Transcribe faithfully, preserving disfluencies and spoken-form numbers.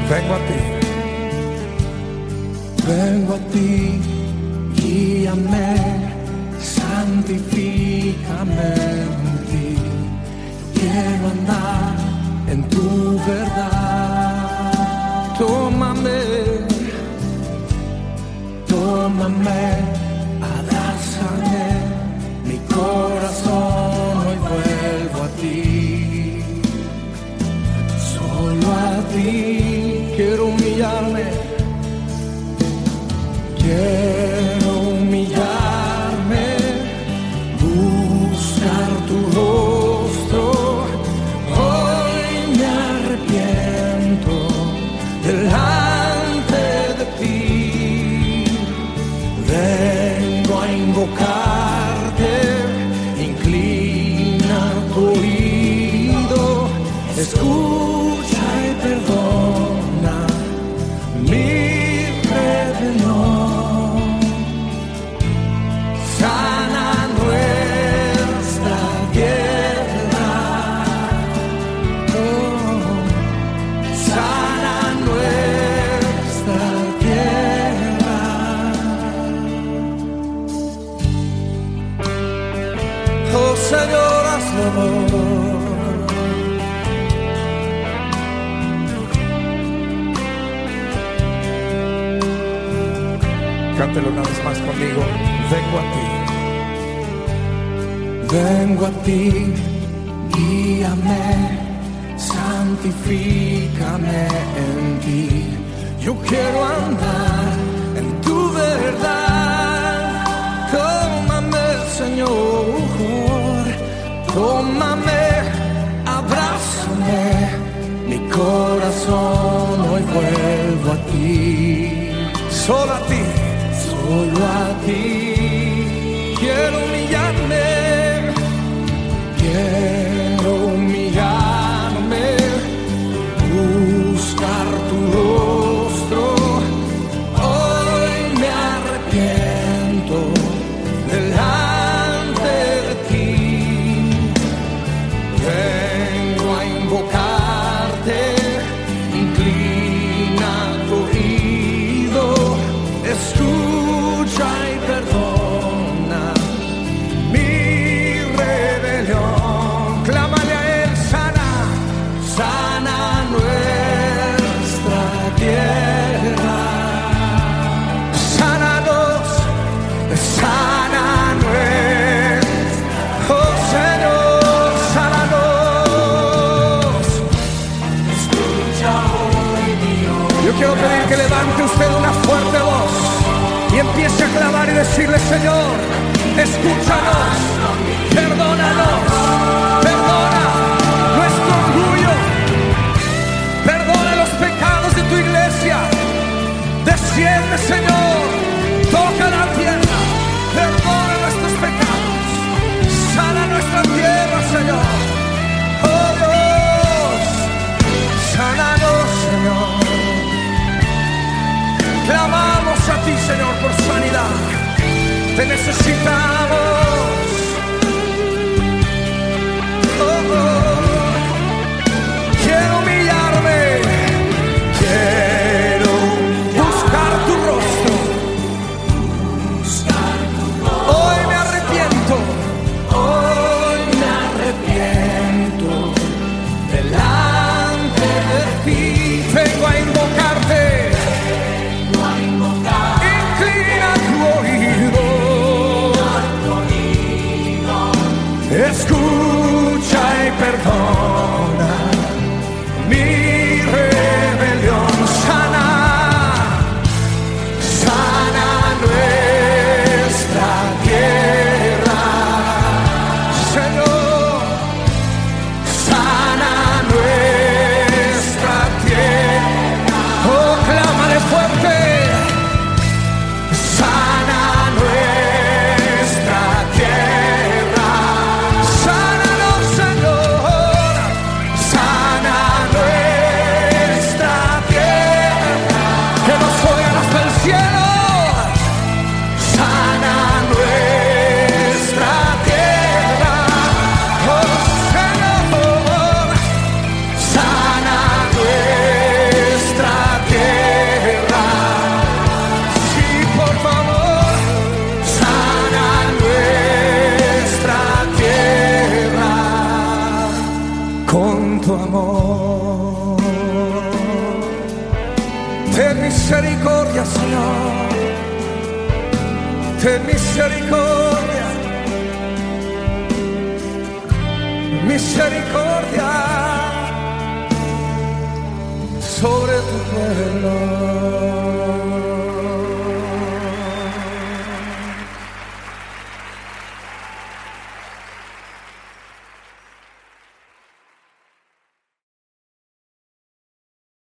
Vengo a ti, vengo a ti, guíame, santifícame en ti. Quiero andar en tu verdad. Tómame, tómame, abrázame, mi corazón hoy vuelvo a ti. Solo a ti quiero humillarme, quiero humillarme, buscar tu rostro. Hoy me arrepiento delante de ti. Vengo a invocarte, inclina tu oído, escucha y perdona mi rebelión. Sana nuestra tierra, oh, sana nuestra tierra. Oh Señor, hazlo. Cántelo una vez más conmigo. Vengo a ti, vengo a ti, guíame, santifícame en ti. Yo quiero andar en tu verdad. Tómame, Señor, tómame, abrázame, mi corazón hoy vuelvo a ti. Solo a ti, solo a ti quiero humillarme, quiero humillarme, buscar tu rostro. Hoy me arrepiento delante de ti. Vengo a invocarte, inclina tu oído, escucha y perdona mi rebelión. Clámale a Él, sana, sana nuestra tierra. Sánanos, sana nuestra, oh Señor, sánanos. Escucha hoy Dios. Yo quiero pedir que levante usted una fuerte voz y empiece a clamar y decirle: Señor, escúchanos, perdónanos, perdona nuestro orgullo, perdona los pecados de tu iglesia. Desciende, Señor, toca la tierra, perdona nuestros pecados, sana nuestra tierra, Señor. Oh Dios, sánanos, Señor. Clamamos a ti, Señor, por sanidad. Te necesitamos. Oh, oh. Quiero humillarme, quiero buscar tu rostro. Hoy me arrepiento, hoy me arrepiento delante de ti. Vengo a invocarte. Escucha y perdona mi rebelión. Sana, sana nuestra tierra, Señor, sana nuestra tierra. Oh, clámale fuerte. Sana nuestra tierra, sana amor. Ten misericordia, Señor, ten misericordia, misericordia sobre tu pueblo.